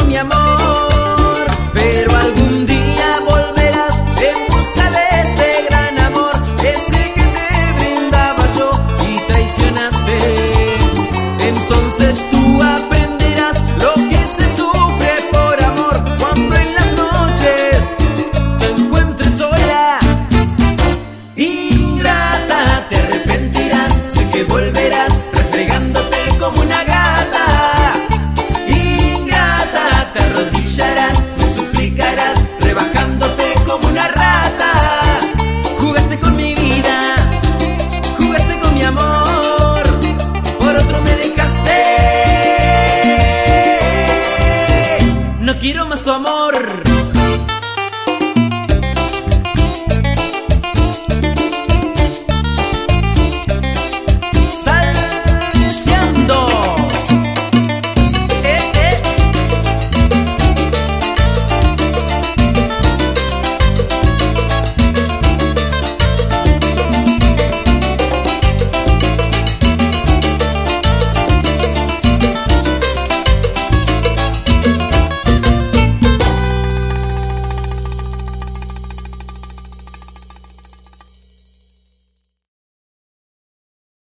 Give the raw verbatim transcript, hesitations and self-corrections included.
mi amor, pero algún día volverás en busca de este gran amor, ese que te brindaba yo y traicionaste. Entonces tú aprenderás lo que se sufre por amor cuando en las noches te encuentres sola. Ingrata, te arrepentirás, sé que volverás refregándote como una gata. Ingrata, te arrodillarás, me suplicarás, rebajándote como una rata. Jugaste con mi vida, jugaste con mi amor, por otro me dejaste. No quiero más tu amor.